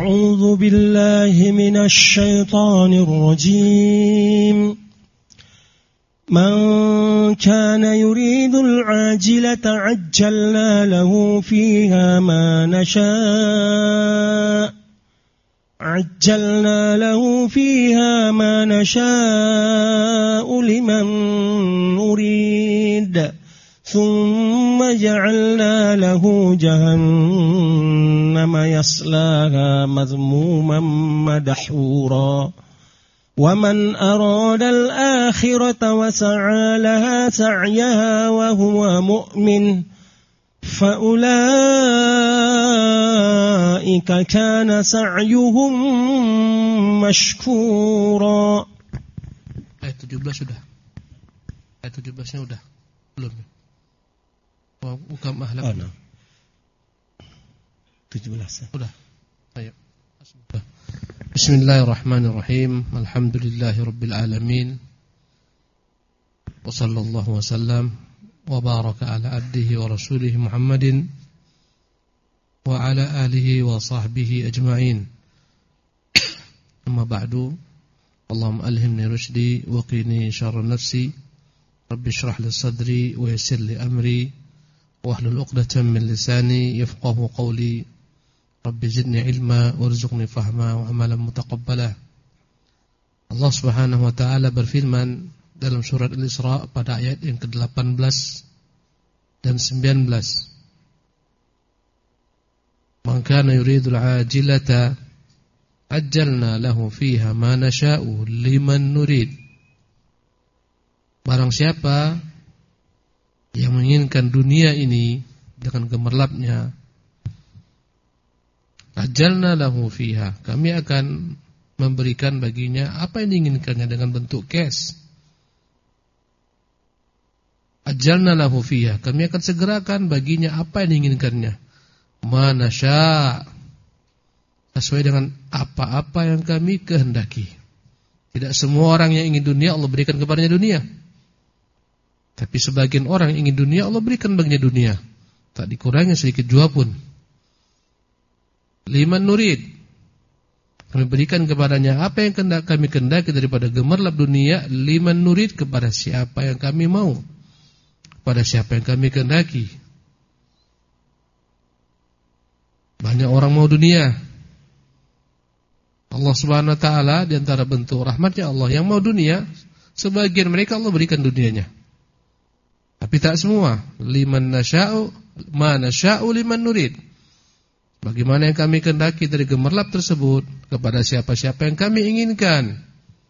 أعوذ بالله من الشيطان الرجيم من كان يريد العاجلة عجلنا له فيها ما نشاء لمن نريد ثم جعلنا له جهنم يصلاها مذموما مدحورا ومن أراد الآخرة وسعى لها سعيها وهو مؤمن فأولئك كان سعيهم مشكورا. Ayat 17 sudah. Ayat 17-nya udah. Belum. Bukan mahlab. Oh, no. 17. Sudah. Ayo. Bismillahirrahmanirrahim. Alhamdulillahi rabbil alamin. Wa sallallahu wasallam wa baraka ala abdihi wa rasulihi Muhammadin wa ala alihi wa sahbihi ajma'in. Amma ba'du. Allahumma alhimni rushdi wa qini syarra nafsi. Rabbi shrah li sadri wa yassir li amri wahlul 'uqdatam min lisani yafqahu qawli. Rabbi zidni ilma warzuqni fahma wa amalan mutaqabbala. Allah Subhanahu wa taala berfirman dalam surat Al-Isra pada ayat yang ke-18 dan 19. Man kana yuridul ajilata ajjalna lahu fiha ma nasha'u liman nurid. Barang siapa yang menginginkan dunia ini dengan gemerlapnya, ajjalna lahu fiha, kami akan memberikan baginya apa yang diinginkannya dengan bentuk cash. Ajjalna lahu fiha, kami akan segerakan baginya apa yang diinginkannya. Ma nasya', sesuai dengan apa-apa yang kami kehendaki. Tidak semua orang yang ingin dunia Allah berikan kepadanya dunia. Tapi sebagian orang yang ingin dunia Allah berikan baginya dunia. Tak dikurangi sedikit jua pun. Liman nurid, kami berikan kepadanya apa yang kami kehendaki daripada gemerlap dunia. Liman nurid, kepada siapa yang kami mau, kepada siapa yang kami kehendaki. Banyak orang mau dunia. Allah Subhanahu wa taala di antara bentuk rahmatnya Allah yang mau dunia, sebagian mereka Allah berikan dunianya. Tapi tak semua. Liman nasya'u ma nasya'u liman nurid. Bagaimana yang kami kehendaki dari gemerlap tersebut kepada siapa-siapa yang kami inginkan.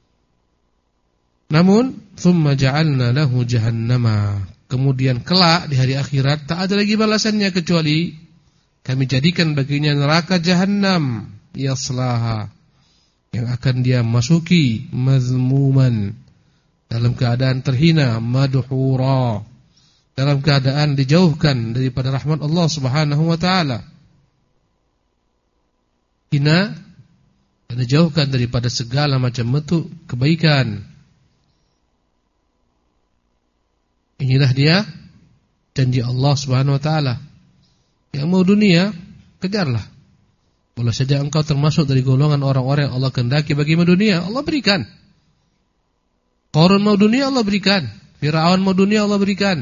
Namun thumma ja'alna lahu jahannama, kemudian kelak di hari akhirat tak ada lagi balasannya kecuali kami jadikan baginya neraka jahannam yaslaha, yang akan dia masuki, mazmuman, dalam keadaan terhina, madhura, dalam keadaan dijauhkan daripada rahmat Allah Subhanahu wa taala. Hina, dan dijauhkan daripada segala macam bentuk kebaikan. Inilah dia janji Allah Subhanahu wa taala. Yang mau dunia, kejarlah. Boleh saja engkau termasuk dari golongan orang-orang yang Allah kehendaki bagimu dunia, Allah berikan. Qarun mau dunia, Allah berikan. Fir'aun mau dunia, Allah berikan.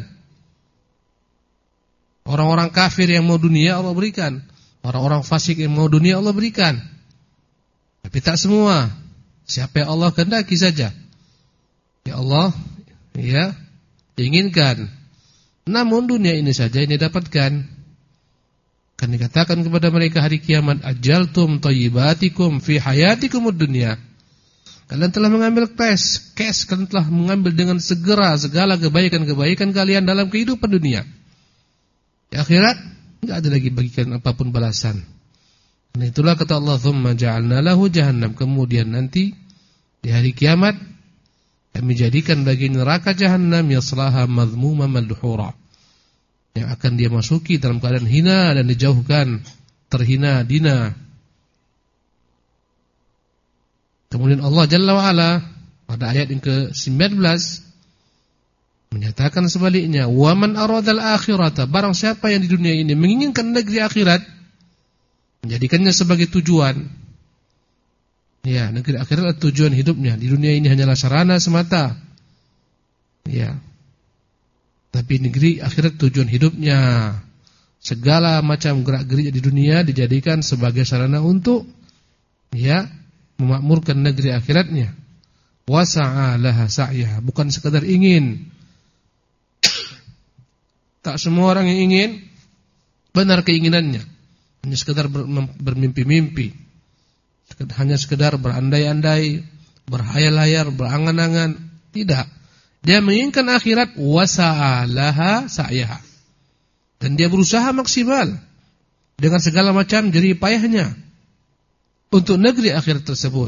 Orang-orang kafir yang mau dunia, Allah berikan. Orang-orang fasik yang mau dunia, Allah berikan. Tapi tak semua. Siapa yang Allah kehendaki saja. Ya Allah, ya, inginkan. Namun dunia ini saja ini dapatkan. Kan dikatakan kepada mereka hari kiamat, ajaltum thayyibatikum fi hayatikumud dunya. Kalian telah mengambil cash, kalian telah mengambil dengan segera segala kebaikan-kebaikan kalian dalam kehidupan dunia. Di akhirat enggak ada lagi bagikan apapun balasan. Dan itulah kata Allah, "Tsumma ja'alna lahu jahannam." Kemudian nanti di hari kiamat kami jadikan bagi neraka jahannam yaslaha madhmuman madhura, yang akan dia masuki dalam keadaan hina dan dijauhkan, terhina dina. Kemudian Allah Jalla wa Ala pada ayat yang ke-19 menyatakan sebaliknya, wa man aradal akhirata, barang siapa yang di dunia ini menginginkan negeri akhirat, menjadikannya sebagai tujuan, Ya, negeri akhirat adalah tujuan hidupnya. Di dunia ini hanyalah sarana semata. Ya. Tapi negeri akhirat tujuan hidupnya. Segala macam gerak-gerik di dunia dijadikan sebagai sarana untuk memakmurkan negeri akhiratnya. Wa sa'alaha sa'yaha, bukan sekadar ingin. Tak semua orang yang ingin benar keinginannya. Hanya sekadar bermimpi-mimpi. Hanya sekadar berandai-andai, berhayal-hayal, berangan-angan. Tidak. Dia menginginkan akhirat, wa sa'alaha sa'yaha. Dan dia berusaha maksimal dengan segala macam jerih payahnya untuk negeri akhirat tersebut.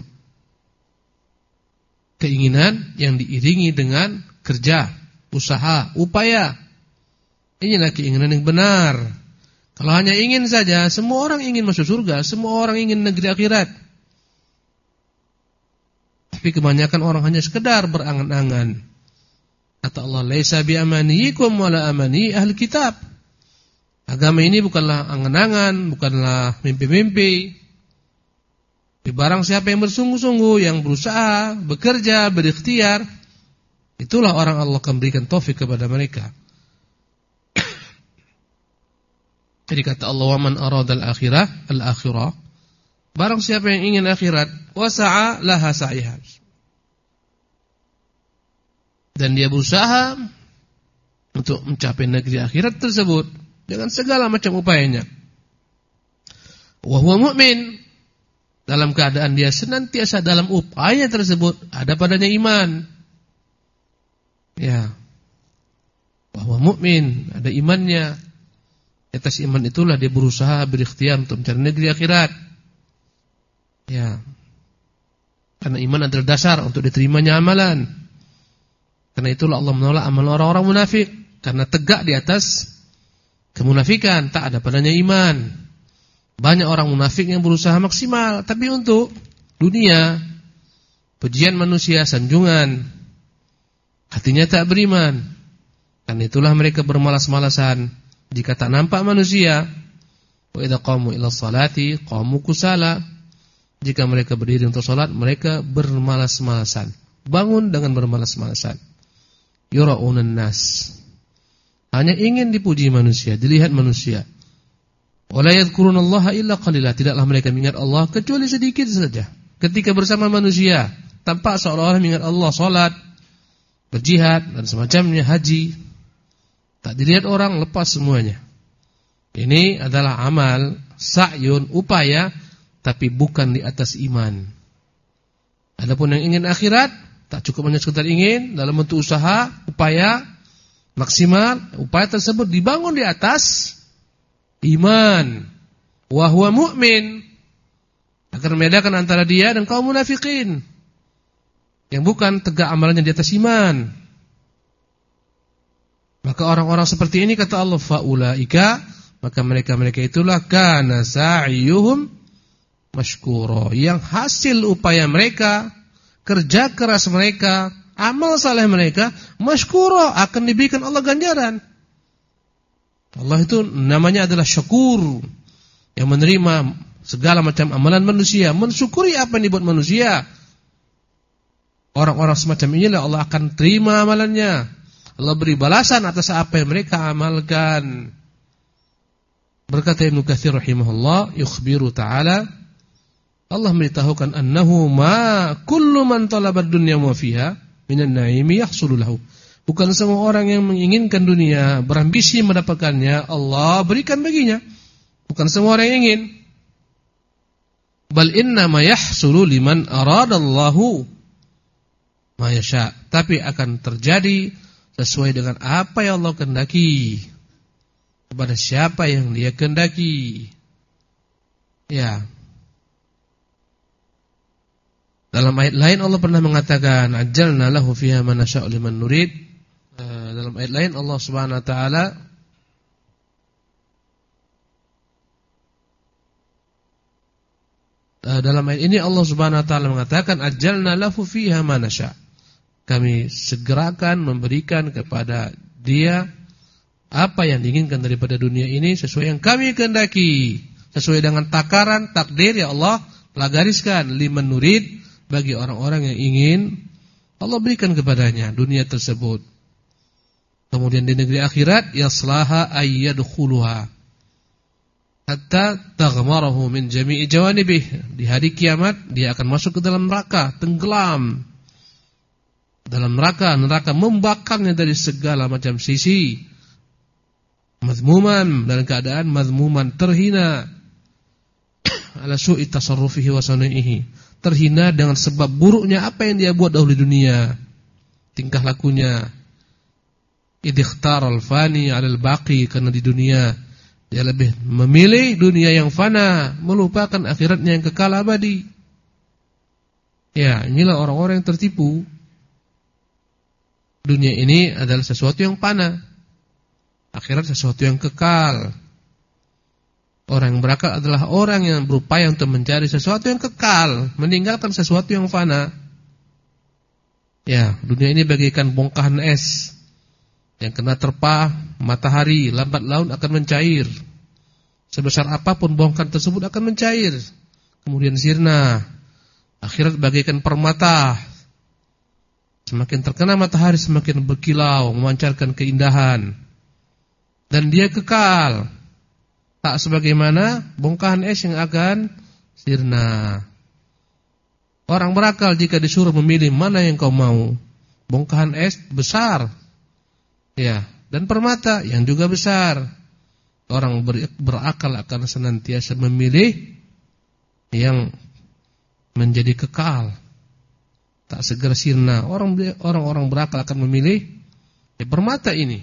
Keinginan yang diiringi dengan kerja, usaha, upaya. Inilah keinginan yang benar. Kalau hanya ingin saja, semua orang ingin masuk surga, semua orang ingin negeri akhirat. Tapi kebanyakan orang hanya sekedar berangan-angan. Kata Allah, "Laisa bi amaniyikum wala amani ahli kitab." Agama ini bukanlah angan-angan, bukanlah mimpi-mimpi. Barang siapa yang bersungguh-sungguh, yang berusaha, bekerja, berikhtiar, itulah orang Allah akan berikan taufik kepada mereka. Jadi kata Allah, "Wa man arada al-akhirah." Barang siapa yang ingin akhirat, wa sa'a laha sa'yaha. Dan dia berusaha untuk mencapai negeri akhirat tersebut dengan segala macam upayanya. Wa huwa mu'min, dalam keadaan dia senantiasa dalam upaya tersebut ada padanya iman. Ya. Wa huwa mu'min, ada imannya. Atas iman itulah dia berusaha berikhtiar untuk mencari negeri akhirat. Ya. Karena iman adalah dasar untuk diterimanya amalan. Karena itulah Allah menolak amal orang-orang munafik, karena tegak di atas kemunafikan, tak ada padanya iman. Banyak orang munafik yang berusaha maksimal, tapi untuk dunia, pujian manusia, sanjungan, hatinya tak beriman. Karena itulah mereka bermalas-malasan. Jika tak nampak manusia, wa idza qamu ila sholati qamu kusala. Jika mereka berdiri untuk salat, mereka bermalas-malasan. Bangun dengan bermalas-malasan. Yura'unan nas, hanya ingin dipuji manusia, dilihat manusia. Wala yadhkurunallaha illa qalila, tidaklah mereka mengingat Allah kecuali sedikit saja. Ketika bersama manusia, tampak seolah-olah mengingat Allah, salat, berjihad dan semacamnya, haji. Tak dilihat orang, lepas semuanya. Ini adalah amal sa'yun, upaya, tapi bukan di atas iman. Adapun yang ingin akhirat, tak cukup hanya sekedar ingin, dalam bentuk usaha, upaya maksimal, upaya tersebut dibangun di atas iman. Wa huwa mu'min, agar membedakan antara dia dan kaum munafikin yang bukan tegak amalannya di atas iman. Maka orang-orang seperti ini, kata Allah, faulaika, maka mereka itulah kana sa'yuhum mashkura, yang hasil upaya mereka, kerja keras mereka, amal saleh mereka, mashkura, akan diberikan Allah ganjaran. Allah itu namanya adalah syakur, yang menerima segala macam amalan manusia, mensyukuri apa yang dibuat manusia. Orang-orang semacam inilah Allah akan terima amalannya. Allah beri balasan atas apa yang mereka amalkan. Berkata Ibnu Katsir rahimahullah, yukhbiru ta'ala, Allah memberitahukan annahu ma kullu man talaba ad-dunya wa fiha minan na'imi yahsulu lahu. Bukan semua orang yang menginginkan dunia, berambisi mendapatkannya, Allah berikan baginya. Bukan semua orang yang ingin. Bal inna ma yahsulu liman aradallahu ma yasha. Tapi akan terjadi sesuai dengan apa yang Allah kehendaki, kepada siapa yang Dia kehendaki. Ya. Dalam ayat lain Allah pernah mengatakan, ajjalna lahu fiha ma nasya'u liman nurid. Dalam ayat lain Allah Subhanahu wa taala dalam ayat ini Allah Subhanahu wa taala mengatakan, ajjalna lahu fiha ma nasya'. Kami segerakan memberikan kepada dia apa yang diinginkan daripada dunia ini sesuai yang kami kehendaki, sesuai dengan takaran takdir ya Allah gariskan liman nurid, bagi orang-orang yang ingin Allah berikan kepadanya dunia tersebut. Kemudian di negeri akhirat, yaslaha ayyadkhuluha hatta taghmarahu min jami'i jawanibih. Di hari kiamat dia akan masuk ke dalam neraka, tenggelam dalam neraka membakarnya dari segala macam sisi. Mazmuman, dalam keadaan mazmuman, terhina ala su'i tasarrufihi wa sani'ihi, terhina dengan sebab buruknya apa yang dia buat dahulu di dunia, tingkah lakunya. Idiktaral fani 'alal baqi, karena di dunia dia lebih memilih dunia yang fana, melupakan akhiratnya yang kekal abadi. Ya, inilah orang-orang yang tertipu. Dunia ini adalah sesuatu yang fana, akhirat sesuatu yang kekal. Orang yang berakal adalah orang yang berupaya untuk mencari sesuatu yang kekal, meninggalkan sesuatu yang fana. Ya, dunia ini bagaikan bongkahan es yang kena terpa matahari, lambat laun akan mencair. Sebesar apapun bongkahan tersebut akan mencair, kemudian sirna. Akhirat bagaikan permata, semakin terkena matahari semakin berkilau, memancarkan keindahan, dan dia kekal. Tak sebagaimana bongkahan es yang akan sirna. Orang berakal jika disuruh memilih mana yang kau mau, bongkahan es besar, ya, dan permata yang juga besar. Orang berakal akan senantiasa memilih yang menjadi kekal, tak segera sirna. Orang-orang berakal akan memilih permata ini.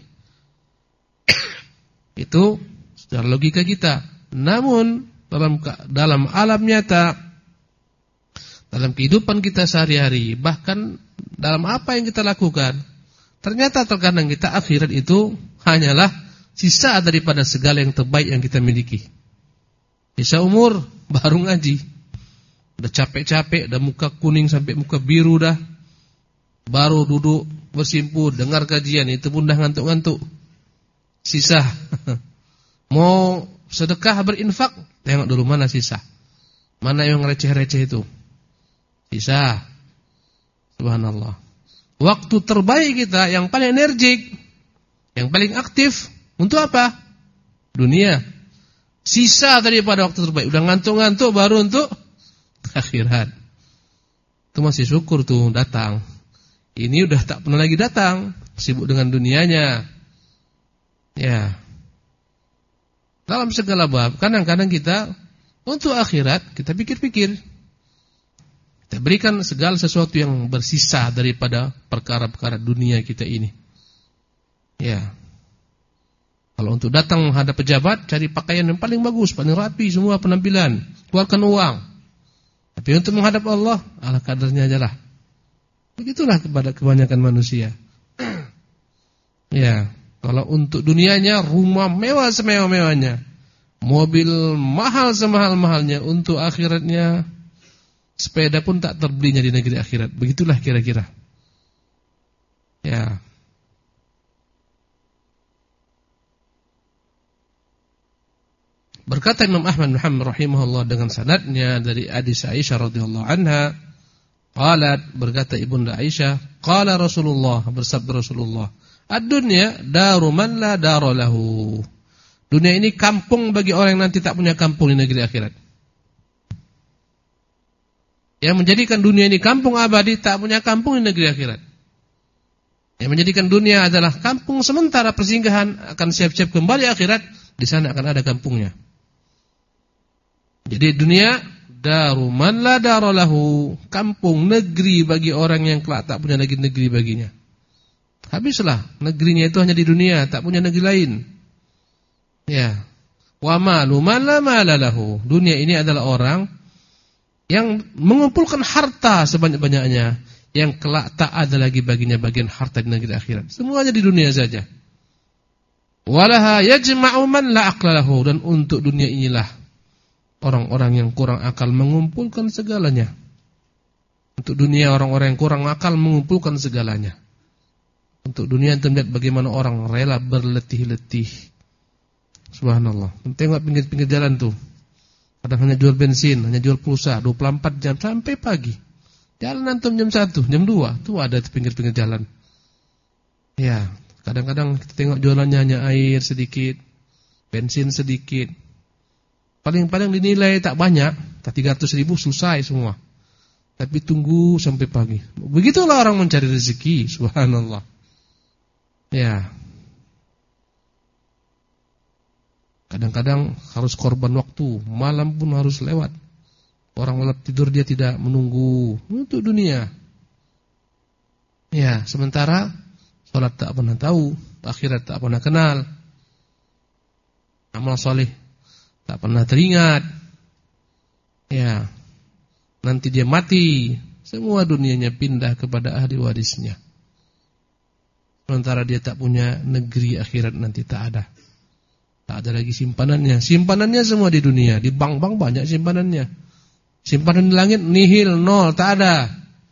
Itu secara logika kita. Namun dalam alam nyata, dalam kehidupan kita sehari-hari, bahkan dalam apa yang kita lakukan, ternyata terkadang kita akhirat itu hanyalah sisa daripada segala yang terbaik yang kita miliki. Sisa umur baru ngaji, udah capek-capek, udah muka kuning sampai muka biru dah, baru duduk bersimpu dengar kajian, itu pun dah ngantuk-ngantuk. Sisa mau sedekah berinfak, tengok dulu mana sisa, mana yang receh-receh itu, sisa. Subhanallah. Waktu terbaik kita, yang paling energik, yang paling aktif, untuk apa? Dunia. Sisa daripada waktu terbaik, udah ngantuk-ngantuk baru untuk akhirat. Itu masih syukur tuh datang. Ini udah tak pernah lagi datang, sibuk dengan dunianya. Ya. Dalam segala bab, kadang-kadang kita untuk akhirat kita pikir-pikir, kita berikan segala sesuatu yang bersisa daripada perkara-perkara dunia kita ini. Ya. Kalau untuk datang menghadap pejabat, cari pakaian yang paling bagus, paling rapi semua penampilan, keluarkan uang. Tapi untuk menghadap Allah, ala kadarnya ajalah. Begitulah kepada kebanyakan manusia. Ya. Kalau untuk dunianya, rumah mewah semewah-mewahnya, mobil mahal semahal-mahalnya. Untuk akhiratnya, sepeda pun tak terbelinya di negeri akhirat. Begitulah kira-kira. Ya. Berkata Imam Ahmad bin Hanbal rahimahullah dengan sanadnya dari hadis Aisyah radhiyallahu anha, qalat, berkata Ibunda Aisyah, qala Rasulullah, bersabda Rasulullah, ad-dunya daru man la dara lahu. Dunia ini kampung bagi orang yang nanti tak punya kampung di negeri akhirat. Yang menjadikan dunia ini kampung abadi, tak punya kampung di negeri akhirat. Yang menjadikan dunia adalah kampung sementara persinggahan, akan siap-siap kembali akhirat, di sana akan ada kampungnya. Jadi dunia daru man la dara lahu, kampung, negeri bagi orang yang kelak tak punya lagi negeri baginya. Habislah negerinya itu hanya di dunia, tak punya negeri lain. Ya. Wa malu man la mala lahu. Dunia ini adalah orang yang mengumpulkan harta sebanyak-banyaknya, yang kelak tak ada lagi baginya bagian harta di negeri akhirat. Semuanya di dunia saja. Walaha yajma'u man la aqla lahu, dan untuk dunia inilah orang-orang yang kurang akal mengumpulkan segalanya. Untuk dunia orang-orang yang kurang akal mengumpulkan segalanya. Untuk dunia anda melihat bagaimana orang rela berletih-letih. Subhanallah. Tengok pinggir-pinggir jalan tuh. Kadang hanya jual bensin, hanya jual pulsa 24 jam sampai pagi. Jalan antum jam 1, jam 2, tuh ada di pinggir-pinggir jalan. Ya, kadang-kadang kita tengok jualannya hanya air sedikit, bensin sedikit. Paling-paling dinilai tak banyak, tak 300.000 selesai semua. Tapi tunggu sampai pagi. Begitulah orang mencari rezeki, subhanallah. Ya. Kadang-kadang harus korban waktu, malam pun harus lewat. Orang lelap tidur dia tidak menunggu untuk dunia. Ya, sementara salat tak pernah tahu, akhirat tak pernah kenal. Amal saleh tak pernah teringat. Ya. Nanti dia mati, semua dunianya pindah kepada ahli warisnya. Sementara dia tak punya negeri akhirat nanti tak ada. Tak ada lagi simpanannya. Simpanannya semua di dunia, di bank-bank banyak simpanannya. Simpanan di langit nihil, nol, tak ada.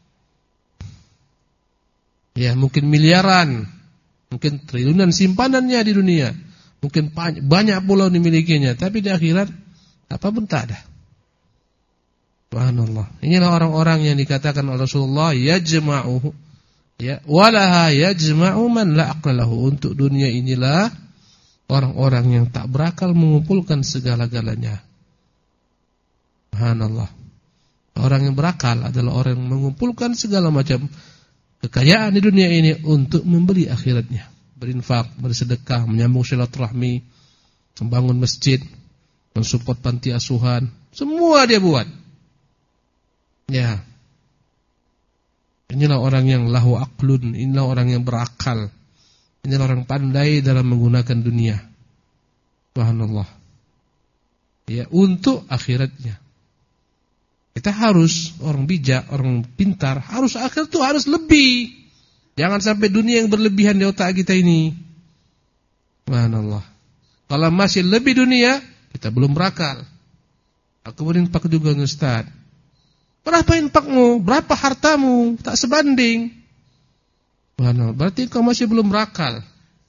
Ya, mungkin miliaran, mungkin triliunan simpanannya di dunia. Mungkin banyak pulau dimilikinya, tapi di akhirat apa pun tak ada. Subhanallah. Inilah orang-orang yang dikatakan oleh Rasulullah yajma'u ya walaha yajma'u man la aqla lahu. Untuk dunia inilah orang-orang yang tak berakal mengumpulkan segala-galanya. Subhanallah. Orang yang berakal adalah orang yang mengumpulkan segala macam kekayaan di dunia ini untuk membeli akhiratnya. Berinfak, bersedekah, menyambung silaturahmi, membangun masjid, mensupport panti asuhan, semua dia buat. Ya. Inilah orang yang lahu aqlun, inilah orang yang berakal. Inilah orang pandai dalam menggunakan dunia. Subhanallah. Ya, untuk akhiratnya. Kita harus orang bijak, orang pintar, harus akhirat itu harus lebih. Jangan sampai dunia yang berlebihan di otak kita ini. Subhanallah. Kalau masih lebih dunia, kita belum berakal. Aku berinfak juga Ustaz. Berapa infakmu? Berapa hartamu? Tak sebanding. Subhanallah. Berarti kau masih belum berakal.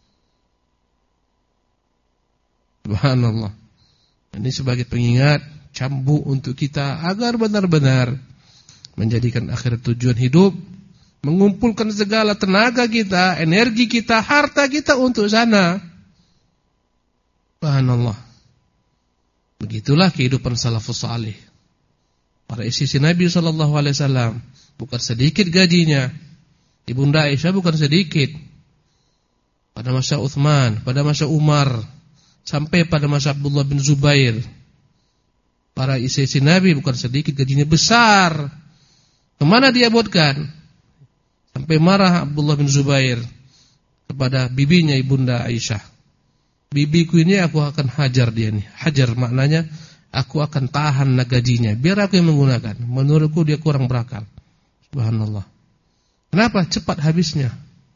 Subhanallah. Ini sebagai pengingat, cambuk untuk kita agar benar-benar menjadikan akhirat tujuan hidup, mengumpulkan segala tenaga kita, energi kita, harta kita untuk sana. Subhanallah. Begitulah kehidupan salafus salih. Para istri Nabi SAW bukan sedikit gajinya. Ibunda Aisyah bukan sedikit. Pada masa Uthman, pada masa Umar, sampai pada masa Abdullah bin Zubair, para istri Nabi bukan sedikit gajinya, besar. Kemana dia buatkan? Sampai marah Abdullah bin Zubair kepada bibinya Ibunda Aisyah. Bibiku ini aku akan hajar dia nih. Hajar maknanya aku akan tahan gajinya, biar aku yang menggunakan. Menurutku dia kurang berakal. Subhanallah. Kenapa? Cepat habisnya.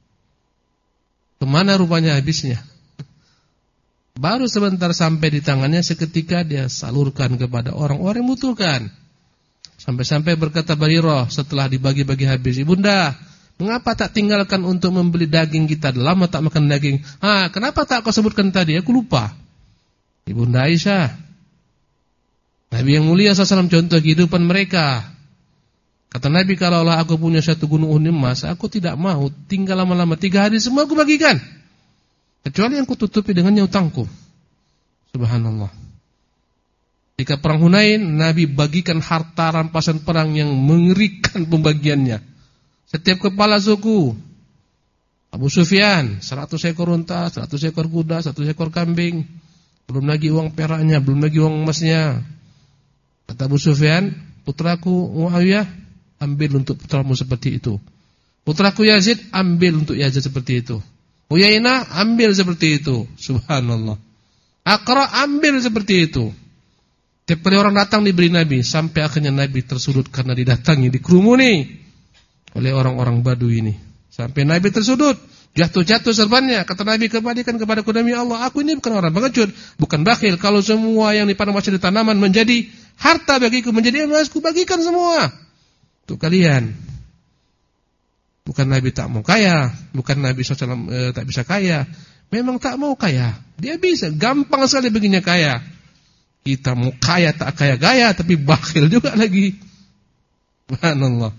Kemana rupanya habisnya? Baru sebentar sampai di tangannya, seketika dia salurkan kepada orang-orang yang membutuhkan. Sampai-sampai berkata Barirah setelah dibagi-bagi habis, Ibunda, mengapa tak tinggalkan untuk membeli daging kita? Lama tak makan daging. Kenapa tak kau sebutkan tadi? Aku lupa. Ibunda Aisyah, Nabi yang mulia SAW contoh kehidupan mereka. Kata Nabi, kalaulah aku punya satu gunung Uhud emas, aku tidak mau tinggal lama-lama. 3 hari semua aku bagikan, kecuali yang kututupi dengannya utangku. Subhanallah. Ketika perang Hunain, Nabi bagikan harta rampasan perang yang mengerikan pembagiannya. Setiap kepala suku, Abu Sufyan 100 ekor unta, 100 ekor kuda, 100 ekor kambing. Belum lagi uang peraknya, belum lagi uang emasnya. Kata Abu Sufyan, putraku Muawiyah, ambil untuk putramu seperti itu. Putraku Yazid, ambil untuk Yazid seperti itu. Uyainah, ambil seperti itu. Subhanallah. Aqra, ambil seperti itu. Tiap kali orang datang diberi Nabi, sampai akhirnya Nabi tersudut karena didatangi, dikerumuni oleh orang-orang Badui ini. Sampai Nabi tersudut, jatuh-jatuh serbannya. Kata Nabi, kembalikan kepadaku demi Allah, aku ini bukan orang pengecut, bukan bakhil. Kalau semua yang dipanam masih di tanaman menjadi harta bagiku, menjadi emasku, bagikan semua untuk kalian. Bukan Nabi tak mau kaya, bukan Nabi SAW tak bisa kaya. Memang tak mau kaya. Dia bisa, gampang sekali baginya kaya. Kita mau kaya tak kaya gaya, tapi bakhil juga lagi. Subhanallah.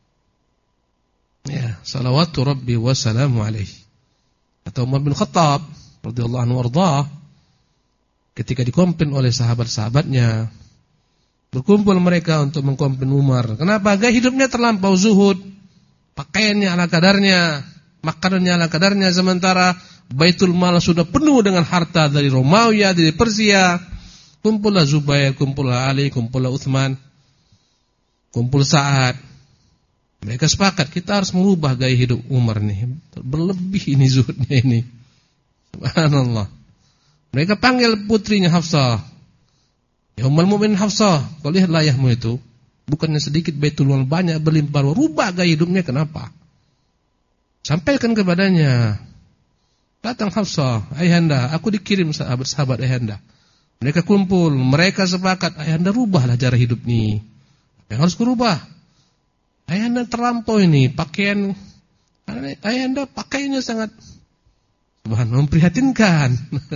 Ya, salawatu Rabbi wa salamu alaihi. Atau Umar bin Khattab radhiyallahu anhu warḍah, ketika dikompin oleh sahabat-sahabatnya, berkumpul mereka untuk mengkompin Umar. Kenapa? Gaya hidupnya terlampau zuhud, pakaiannya ala kadarnya, makanannya ala kadarnya, sementara Baitul Mal sudah penuh dengan harta dari Romawi, dari Persia. Kumpullah Zubair, kumpullah Ali, kumpullah Utsman, kumpul Sa'ad. Mereka sepakat kita harus mengubah gaya hidup Umar nih. Berlebih ini zuhudnya ini. Subhanallah. Mereka panggil putrinya Hafsah. Ya Ummul Mukminin Hafsah, kau lihatlah ayahmu itu, bukannya sedikit Baitul Mal banyak berlimpah, rubah gaya hidupnya, kenapa? Sampaikan kepadanya. Datang Hafsah, ayahanda, aku dikirim sahabat-sahabat ayahanda. Mereka kumpul, mereka sepakat, ayahanda rubahlah cara hidup ini. Yang harus kurubah. Ayahanda terlampau ini, pakaian ayahanda pakaiannya sangat memprihatinkan.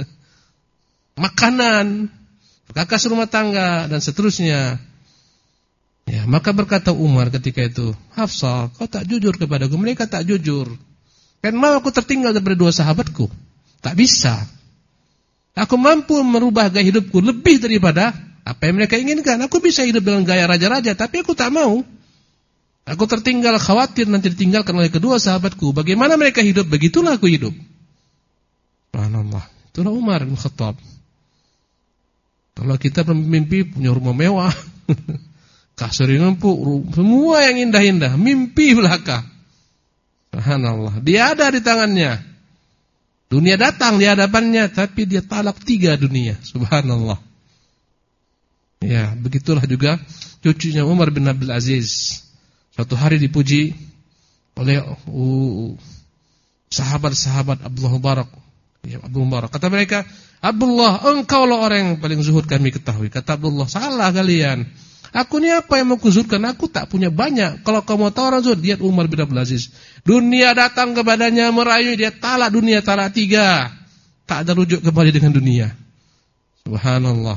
Makanan, kakas rumah tangga dan seterusnya. Ya, maka berkata Umar ketika itu, Hafsah, kau tak jujur kepadaku. Mereka tak jujur. Kan mau aku tertinggal daripada dua sahabatku? Tak bisa. Aku mampu merubah gaya hidupku lebih daripada apa yang mereka inginkan. Aku bisa hidup dengan gaya raja-raja, tapi aku tak mau. Aku tertinggal, khawatir nanti ditinggalkan oleh kedua sahabatku. Bagaimana mereka hidup, begitulah aku hidup. Subhanallah. Itulah Umar bin Khattab. Kalau kita mimpi punya rumah mewah, kasur yang empuk, semua yang indah-indah, mimpi belaka. Subhanallah. Dia ada di tangannya. Dunia datang di hadapannya, tapi dia talak 3 dunia. Subhanallah. Ya, begitulah juga cucunya Umar bin Abdul Aziz. Suatu hari dipuji oleh sahabat-sahabat Abdullah Mubarak. Ya, Abdullah Mubarak. Kata mereka, Abdullah, engkaulah orang yang paling zuhud kami ketahui. Kata Abdullah, salah kalian. Aku ni apa yang mau kuzuhudkan? Aku tak punya banyak. Kalau kau mau tahu orang zuhud, lihat Umar bin Abdul Aziz. Dunia datang kepadanya, merayu, dia talak dunia, talak 3. Tak ada rujuk kembali dengan dunia. Subhanallah.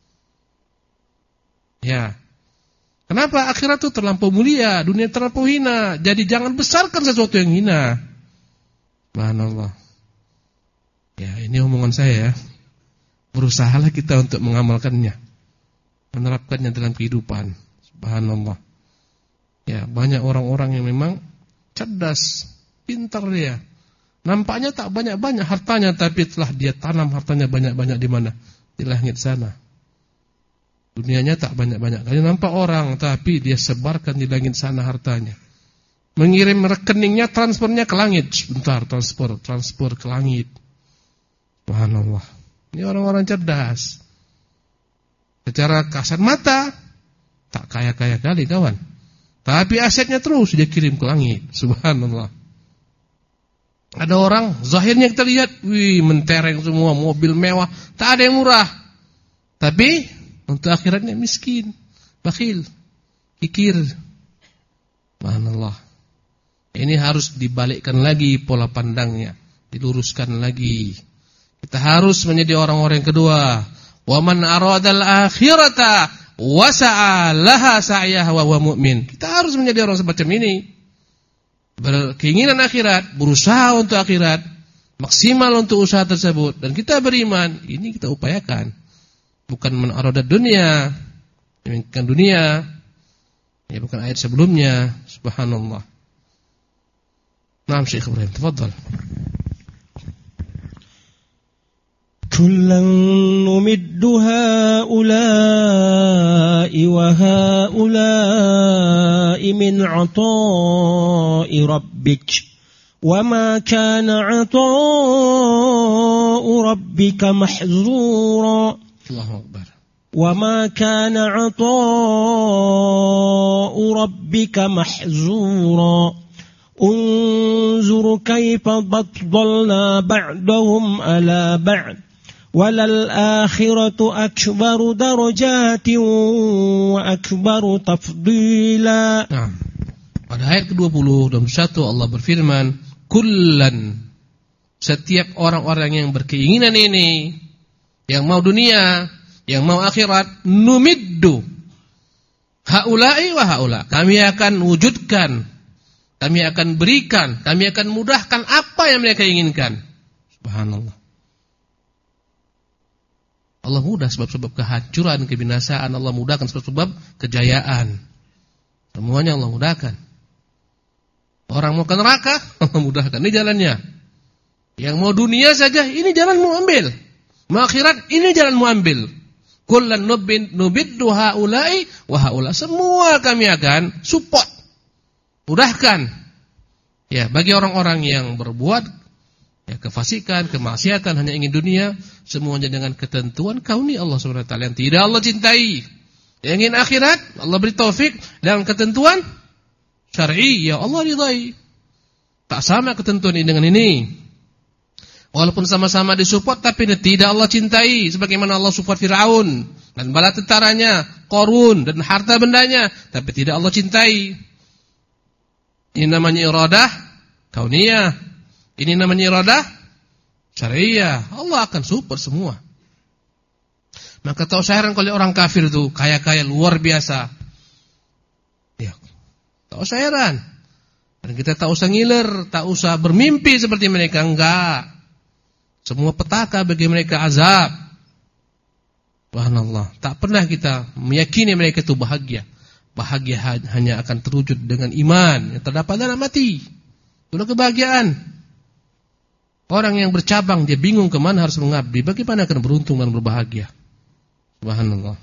Ya. Kenapa? Akhirat itu terlampau mulia, dunia terlampau hina. Jadi jangan besarkan sesuatu yang hina. Subhanallah. Ya, ini omongan saya ya. Berusahalah kita untuk mengamalkannya, menerapkannya dalam kehidupan. Subhanallah. Ya, banyak orang-orang yang memang cerdas, pintar dia. Nampaknya tak banyak-banyak hartanya, tapi telah dia tanam hartanya banyak-banyak di mana? Di langit sana. Dunianya tak banyak-banyak. Dia nampak orang, tapi dia sebarkan di langit sana hartanya. Mengirim rekeningnya, transfernya ke langit. Sebentar, transfer ke langit. Subhanallah. Ini orang-orang cerdas. Secara kasat mata tak kaya-kaya kali kawan, tapi asetnya terus dia kirim ke langit. Subhanallah. Ada orang zahirnya kita lihat, wih mentereng semua, mobil mewah, tak ada yang murah, tapi untuk akhiratnya miskin, bakhil, kikir. Subhanallah. Ini harus dibalikkan lagi pola pandangnya, diluruskan lagi. Kita harus menjadi orang-orang yang kedua. Wa man aradal akhirata wa sa'a laha sa'yaha wa huwa mu'min. Kita harus menjadi orang semacam ini. Berkeinginan akhirat, berusaha untuk akhirat, maksimal untuk usaha tersebut, dan kita beriman. Ini kita upayakan. Bukan man aradad dunya, menginginkan dunia. Ya, bukan ayat sebelumnya. Subhanallah. Naam Syekh Ibrahim, tafadhal. كلا نمد هؤلاء وهؤلاء من عطاء ربك وما كان عطاء ربك محظورا الله أكبر وما كان عطاء ربك محظورا انظر كيف فضلنا بعضهم على بعض وللآخرة أكبر درجات وأكبر تفضيلا. Nah, pada ayat ke-20 dan 21 Allah berfirman, kullan, setiap orang-orang yang berkeinginan ini, yang mau dunia, yang mau akhirat, numiddu haula'i wa haula. Kami akan wujudkan, kami akan berikan, kami akan mudahkan apa yang mereka inginkan. Subhanallah. Allah mudah sebab-sebab kehancuran, kebinasaan, Allah mudahkan sebab-sebab kejayaan. Semuanya Allah mudahkan. Orang mau ke neraka, Allah mudahkan, ini jalannya. Yang mau dunia saja, ini jalanmu ambil. Mau akhirat, ini jalanmu ambil. Kullan nubiddu haula'i wa haula. Semua kami akan support, mudahkan. Ya, bagi orang-orang yang berbuat ya, kefasikan, kemaksiatan, hanya ingin dunia, semuanya dengan ketentuan kauni Allah SWT yang tidak Allah cintai. Yang ingin akhirat, Allah beri taufik dengan ketentuan syar'i, ya Allah ridai. Tak sama ketentuan ini dengan ini. Walaupun sama-sama disupport, tapi tidak Allah cintai. Sebagaimana Allah support Fir'aun dan bala tentaranya, Qarun dan harta bendanya, tapi tidak Allah cintai. Ini namanya iradah kauniyah. Ini namanya iradah syariah. Allah akan support semua. Maka tahu saya heran kalau orang kafir itu kaya-kaya luar biasa. Ya, tahu saya heran. Dan kita tak usah ngiler, tak usah bermimpi seperti mereka, enggak. Semua petaka bagi mereka azab. Subhanallah. Tak pernah kita meyakini mereka itu bahagia. Bahagia hanya akan terwujud dengan iman yang terdapat dalam hati. Itulah kebahagiaan. Orang yang bercabang, dia bingung kemana harus mengabdi. Bagaimana akan beruntung dan berbahagia? Subhanallah.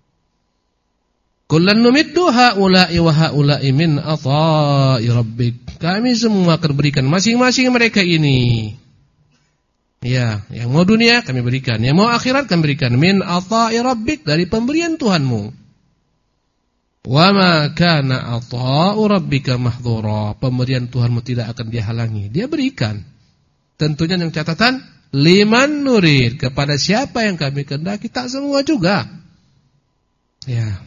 Kullan numiddu haula'i wa haula'i min ata'i rabbik. Kami semua akan berikan masing-masing mereka ini. Ya, yang mau dunia kami berikan, yang mau akhirat kami berikan. Min ata'i rabbik, dari pemberian Tuhanmu. Wa ma kana ata'u rabbika mahdhura. Pemberian Tuhanmu tidak akan dihalangi. Dia berikan. Tentunya yang catatan liman nurid, kepada siapa yang kami kehendaki, tak semua juga. Ya.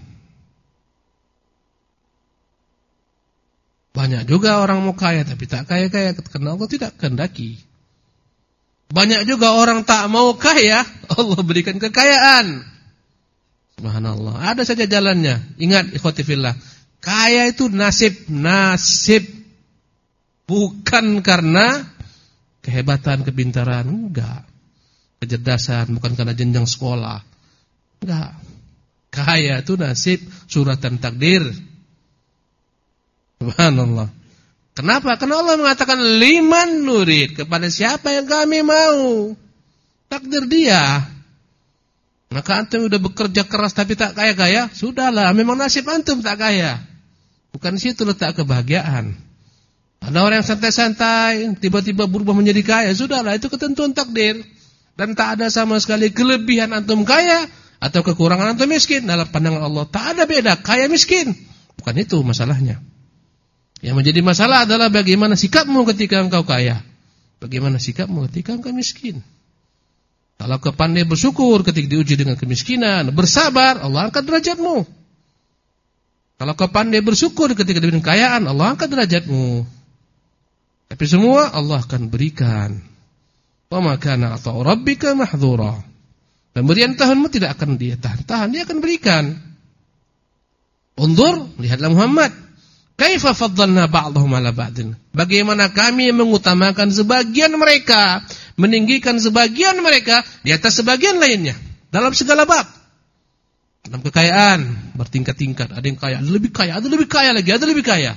Banyak juga orang mau kaya tapi tak kaya-kaya karena Allah tidak kehendaki. Banyak juga orang tak mau kaya, Allah berikan kekayaan. Subhanallah. Ada saja jalannya. Ingat ikhwati fillah, kaya itu nasib. Bukan karena kehebatan, kepintaran, enggak. Kecerdasan, bukan karena jenjang sekolah. Enggak. Kaya itu nasib, suratan takdir. Subhanallah. Kenapa? Karena Allah mengatakan liman nurid, kepada siapa yang kami mau. Takdir dia. Maka antum udah bekerja keras tapi tak kaya-kaya, sudahlah, memang nasib antum tak kaya. Bukan situ letak kebahagiaan. Ada orang yang santai-santai, tiba-tiba berubah menjadi kaya, sudahlah, itu ketentuan takdir. Dan tak ada sama sekali kelebihan antum kaya atau kekurangan antum miskin. Dalam pandangan Allah tak ada beda, kaya miskin. Bukan itu masalahnya. Yang menjadi masalah adalah bagaimana sikapmu ketika engkau kaya, bagaimana sikapmu ketika engkau miskin. Kalau kau pandai bersyukur ketika diuji dengan kemiskinan, bersabar, Allah angkat derajatmu. Kalau kau pandai bersyukur ketika diberi kekayaan, Allah angkat derajatmu. Tapi semua Allah akan berikan. Wa ma kana ata'u rabbika mahdhura. Pemberian Tuhanmu tidak akan dia tahan, dia akan berikan. Undur, lihatlah Muhammad. Kaifa faddalna ba'dahum 'ala ba'din. Bagaimana kami mengutamakan sebagian mereka, meninggikan sebagian mereka di atas sebagian lainnya dalam segala bab. Dalam kekayaan bertingkat-tingkat, ada yang kaya, ada lebih kaya, ada lebih kaya lagi, ada lebih kaya.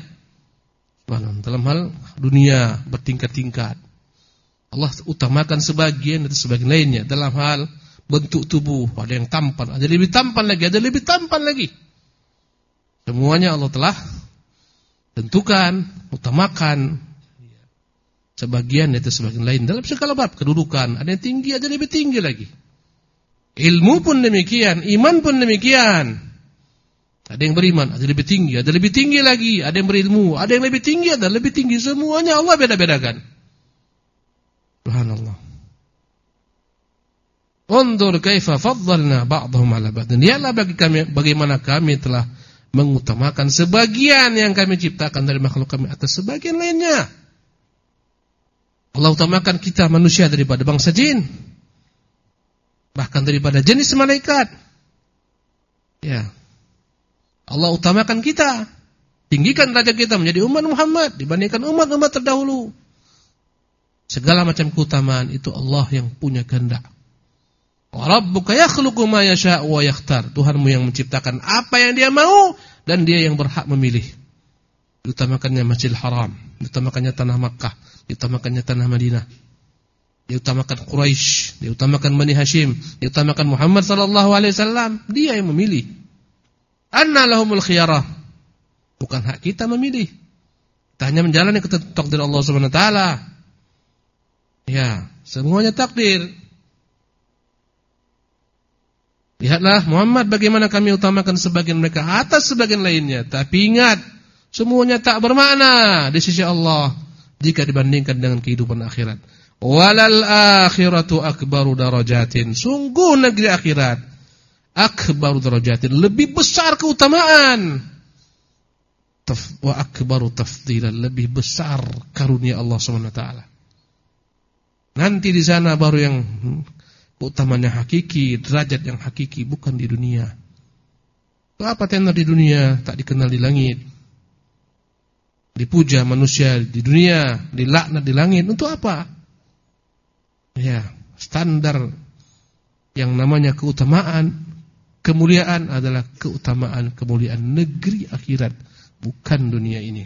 Dalam hal dunia bertingkat-tingkat. Allah utamakan sebagian atas sebagian lainnya. Dalam hal bentuk tubuh, ada yang tampan, ada lebih tampan lagi, ada lebih tampan lagi. Semuanya Allah telah tentukan, utamakan sebagian itu sebagian lain dalam segala bab kedudukan. Ada yang tinggi, ada yang lebih tinggi lagi. Ilmu pun demikian, iman pun demikian. Ada yang beriman, ada yang lebih tinggi, ada yang lebih tinggi lagi. Ada yang berilmu, ada yang lebih tinggi, ada yang lebih tinggi. Semuanya Allah beda-bedakan. Subhanallah. Undur kaifa faddalna ba'dahum 'ala ba'din. Lihatlah bagi kami bagaimana kami telah mengutamakan sebagian yang kami ciptakan dari makhluk kami atas sebagian lainnya. Allah utamakan kita manusia daripada bangsa jin. bahkan daripada jenis malaikat. Ya. Allah utamakan kita, tinggikan derajat kita menjadi umat Muhammad dibandingkan umat-umat terdahulu. Segala macam keutamaan itu Allah yang punya kehendak. Wa rabbuka yakhluqu ma yasha'u wa yakhtar. Tuhanmu yang menciptakan apa yang Dia mau dan Dia yang berhak memilih. Diutamakannya Masjidil Haram, diutamakannya tanah Makkah, diutamakannya tanah Madinah. Diutamakan Quraisy, diutamakan Bani Hashim, diutamakan Muhammad sallallahu alaihi wasallam. Dia yang memilih. Anna lahumul khiyarah. Bukan hak kita memilih. Kita hanya menjalani ketentuan takdir Allah Subhanahu wa taala. Ya, semuanya takdir. Lihatlah Muhammad bagaimana kami utamakan sebagian mereka atas sebagian lainnya. Tapi ingat, semuanya tak bermakna di sisi Allah jika dibandingkan dengan kehidupan akhirat. Walal akhiratu akbaru darajatin. Sungguh negeri akhirat akbaru darajatin, lebih besar keutamaan. Wa akbaru tafdilan, lebih besar karunia Allah Subhanahu wa taala. Nanti di sana baru yang keutamanya hakiki, derajat yang hakiki, bukan di dunia. Apa tenar di dunia tak dikenal di langit. Dipuja manusia di dunia, dilaknat di langit, untuk apa? Ya, standar yang namanya keutamaan, kemuliaan adalah keutamaan kemuliaan negeri akhirat, bukan dunia ini.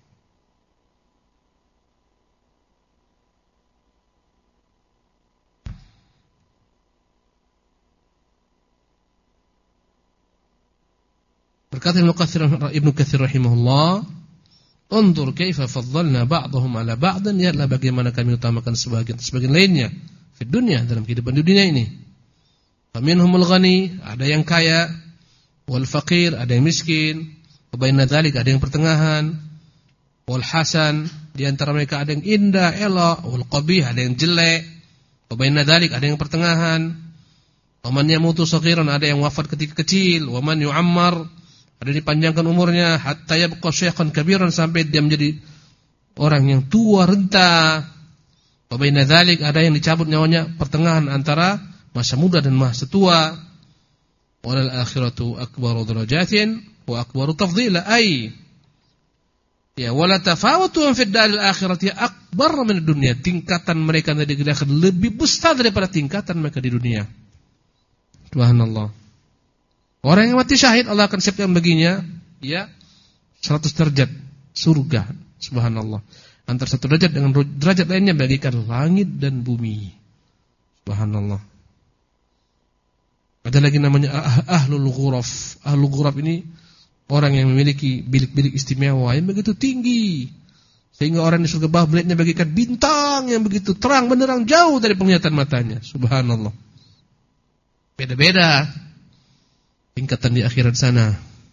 Berkata Ibnu Katsir rahimahullah, "Unzur kaifa faddalna ba'dahum 'ala ba'din." Lihatlah bagaimana kami utamakan sebagian lainnya di dunia, dalam kehidupan dunia ini. Faminhumul ghani, ada yang kaya, wal faqir, ada yang miskin, wa baina dzalik, ada yang pertengahan, wal hasan, di antara mereka ada yang indah, elok, wal qabih, ada yang jelek, wa baina dzalik, ada yang pertengahan. Wa man yamutu saghiran, ada yang wafat ketika kecil, wa man yu'ammar, ada yang dipanjangkan umurnya hatta yabqa syaikhan kabiran, sampai dia menjadi orang yang tua renta. Wa baina dzalik, ada yang dicabut nyawanya pertengahan antara masa muda dan masa tua. Walal akhiratu akbaru darajatin wa akbaru tafdila, ay ya wala tafawutu fid daril akhirati akbar min dunya. Tingkatan mereka di akhirat lebih besar daripada tingkatan mereka di dunia. Subhanallah. Orang yang mati syahid Allah akan siapkan baginya ya 100 derajat surga. Subhanallah. Antara satu derajat dengan derajat lainnya bagikan langit dan bumi. Subhanallah. Ada lagi namanya ahlul ghuraf. Ahlul ghuraf ini orang yang memiliki bilik-bilik istimewa yang begitu tinggi, sehingga orang di surga bawah melihatnya bagikan bintang yang begitu terang benderang jauh dari penglihatan matanya. Subhanallah. Beda-beda tingkatan di akhirat sana.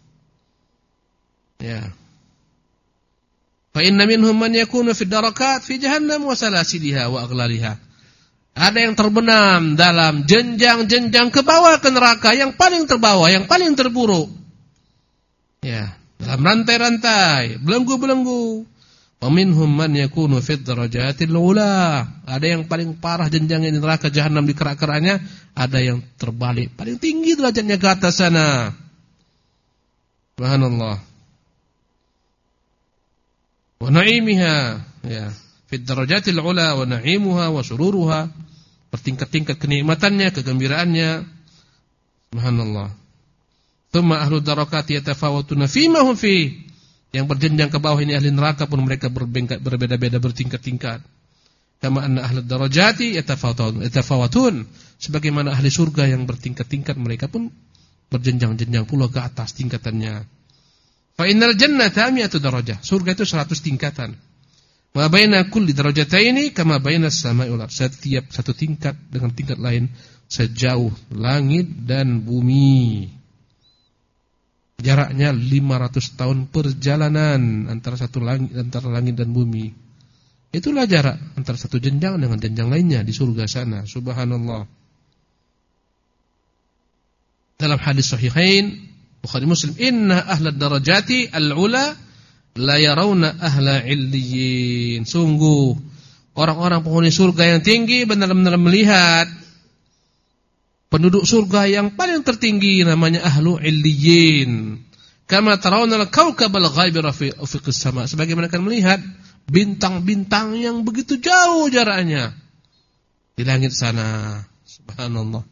Ya. Fa inna minhum man yakunu fi darakat fi jahannam wa salasiliha wa aghlaliha. Ada yang terbenam dalam jenjang-jenjang ke bawah ke neraka, yang paling terbawah, yang paling terburuk. Ya, dalam rantai-rantai, belenggu-belenggu. Wa minhum man yakunu fid darajatil ula. Ada yang paling parah jenjangnya di neraka jahanam di kerak-keraknya, ada yang terbalik, paling tinggi derajatnya ke atas sana. Subhanallah. Wa na'imiha, ya. Fid darajatil ula wa na'imuha wa sururuha, bertingkat-tingkat kenikmatannya, kegembiraannya. Subhanallah. Tsumma ahlud darakati yatafawatuna fima hum fi. Yang berjenjang ke bawah ini ahli neraka pun mereka berbeda-beda, bertingkat-tingkat. Kama anna ahlud darajati yatafawatun, sebagaimana ahli surga yang bertingkat-tingkat mereka pun berjenjang-jenjang pula ke atas tingkatannya. Fa innal jannata 100 darajah. Surga itu 100 tingkatan. Wa baina kulli darajataini kama baina as-sama'i wal ardh. Setiap satu tingkat dengan tingkat lain sejauh langit dan bumi. Jaraknya 500 tahun perjalanan antara langit dan bumi. Itulah jarak antara satu jenjang dengan jenjang lainnya di surga sana. Subhanallah. Dalam hadis sahihain Bukhari Muslim, inna ahlad darajati al-ula la yarawna ahla illiyin. Sungguh orang-orang penghuni surga yang tinggi benar-benar melihat penduduk surga yang paling tertinggi namanya ahlu illiyin. Kama tarawna al-kawkabal ghaibira fi ufuqis sama. Sebagaimana kalian melihat bintang-bintang yang begitu jauh jaraknya di langit sana. Subhanallah.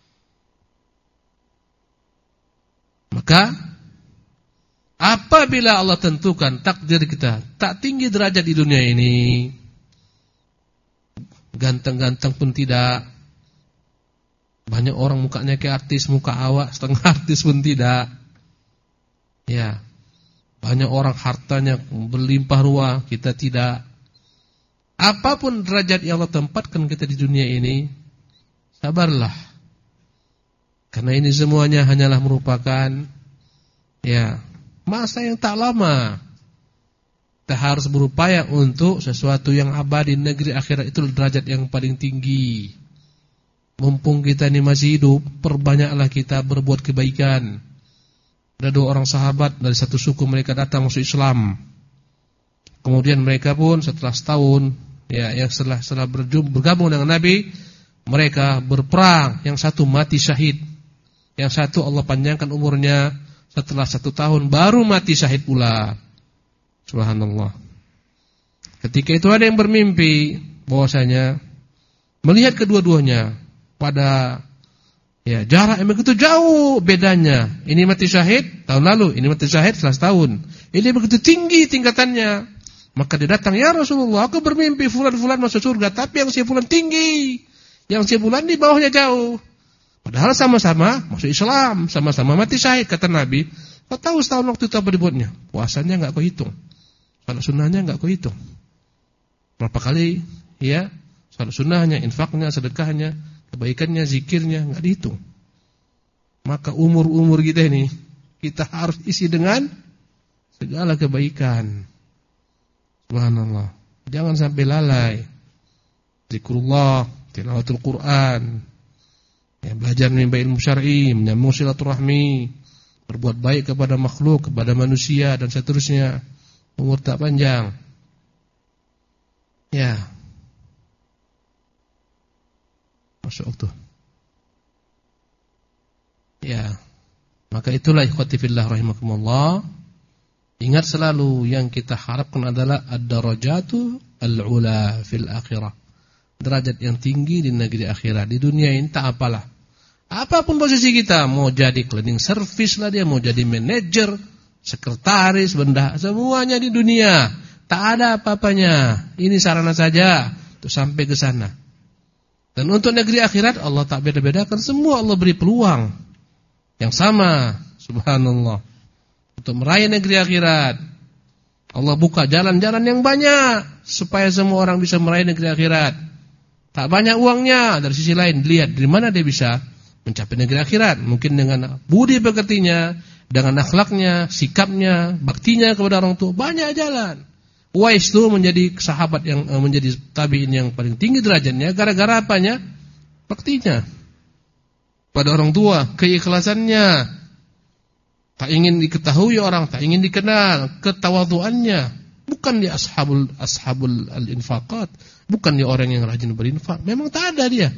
Maka apabila Allah tentukan takdir kita tak tinggi derajat di dunia ini, ganteng-ganteng pun tidak, banyak orang mukanya kayak artis, muka awak setengah artis pun tidak, ya, banyak orang hartanya berlimpah ruah, kita tidak. Apapun derajat yang Allah tempatkan kita di dunia ini, sabarlah. Karena ini semuanya hanyalah merupakan masa yang tak lama. Kita harus berupaya untuk sesuatu yang abadi. Negeri akhirat itu derajat yang paling tinggi. Mumpung kita ini masih hidup, perbanyaklah kita berbuat kebaikan. Ada 2 orang sahabat dari satu suku, mereka datang masuk Islam. Kemudian mereka pun setelah setahun, yang setelah bergabung dengan Nabi, mereka berperang. Yang satu mati syahid, yang satu Allah panjangkan umurnya, setelah 1 tahun baru mati syahid pula. Subhanallah. Ketika itu ada yang bermimpi bahwasanya melihat kedua-duanya pada jarak yang begitu jauh bedanya. Ini mati syahid tahun lalu, ini mati syahid setelah setahun. Ini begitu tinggi tingkatannya. Maka dia datang, "Ya Rasulullah, aku bermimpi fulan-fulan masuk surga, tapi yang si fulan tinggi, yang si fulan di bawahnya jauh." Padahal sama-sama masuk Islam, sama-sama mati syahid. Kata Nabi, "Kau tahu setahun waktu itu apa dibuatnya? Puasanya enggak kau hitung, salat sunnahnya enggak kau hitung. Berapa kali salat sunnahnya, infaknya, sedekahnya, kebaikannya, zikirnya enggak dihitung." Maka umur-umur kita ini kita harus isi dengan segala kebaikan. Subhanallah. Jangan sampai lalai. Zikrullah, tilawatul Quran, belajar menimba ilmu syar'i, menyambung silaturahmi, berbuat baik kepada makhluk, kepada manusia dan seterusnya. Umur tak panjang. Masuk waktu. Maka itulah ikhwati fillah rahimakumullah. Ingat selalu yang kita harapkan adalah ad-darajatu al-ula fil akhirah. Derajat yang tinggi di negeri akhirat. Di dunia ini tak apalah. Apapun posisi kita, mau jadi cleaning service lah dia, mau jadi manajer, sekretaris, benda, semuanya di dunia tak ada apa-apanya. Ini sarana saja untuk sampai ke sana. Dan untuk negeri akhirat Allah tak beda-bedakan, semua Allah beri peluang yang sama. Subhanallah. Untuk meraih negeri akhirat, Allah buka jalan-jalan yang banyak supaya semua orang bisa meraih negeri akhirat. Tak banyak uangnya, dari sisi lain lihat dari mana dia bisa mencapai negeri akhirat. Mungkin dengan budi pekertinya, dengan akhlaknya, sikapnya, baktinya kepada orang tua, banyak jalan. Uwais itu menjadi sahabat yang menjadi tabi'in yang paling tinggi derajatnya gara-gara apanya? Baktinya pada orang tua, keikhlasannya. Tak ingin diketahui orang, tak ingin dikenal, ketawadhuannya. Bukan dia ashabul al-infaqat, bukan dia orang yang rajin berinfak. Memang tak ada dia.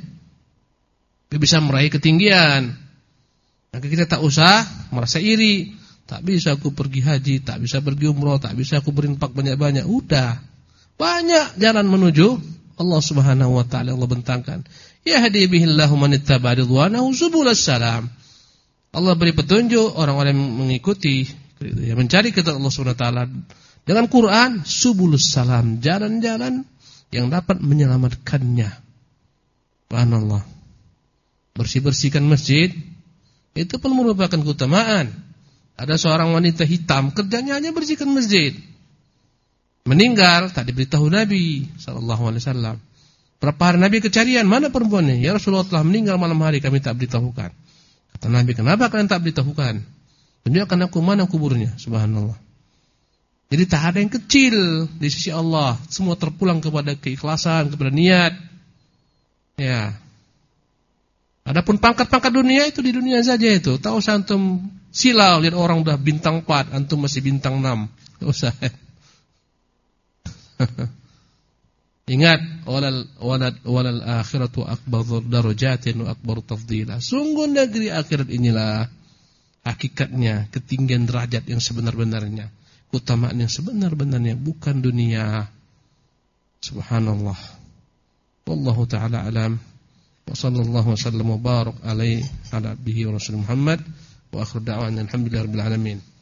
Dia bisa meraih ketinggian. Maka kita tak usah merasa iri. Tak bisa aku pergi haji, tak bisa pergi umroh, tak bisa aku berinfak banyak-banyak. Udah. Banyak jalan menuju Allah Subhanahu wa taala. Allah bentangkan, yahdi bihillahu man ittaba ridwanahu subulas salam. Allah beri petunjuk orang-orang yang mengikuti, yang mencari kepada Allah Subhanahu wa taala dengan Quran, subulus salam, jalan-jalan yang dapat menyelamatkannya. Subhanallah. Bersih-bersihkan masjid itu pun merupakan keutamaan. Ada seorang wanita hitam, kerjanya hanya bersihkan masjid. Meninggal, tak diberitahu Nabi sallallahu alaihi wasallam. Berapa hari Nabi kecarian, mana perempuannya? Ya Rasulullah telah meninggal malam hari, kami tak beritahukan. Kata Nabi, kenapa kalian tak beritahukan? Tunjukkan aku mana kuburnya. Subhanallah. Jadi tak ada yang kecil di sisi Allah. Semua terpulang kepada keikhlasan, kepada niat. Ya. Adapun pangkat-pangkat dunia itu di dunia saja itu. Tak usah antum silau lihat orang udah bintang 4, antum masih bintang 6. Tak usah. Ingat, walal akhiratu akbaru darajatin wa akbaru tafdila. Sungguh negeri akhirat inilah hakikatnya ketinggian derajat yang sebenar-benarnya, keutamaan yang sebenar-benarnya, bukan dunia. Subhanallah. Wallahu ta'ala alam. Wa sallallahu wa sallam wa barak alaihi ala abdihi wa rasul Muhammad wa akhir da'wana alhamdulillahi rabbil alamin.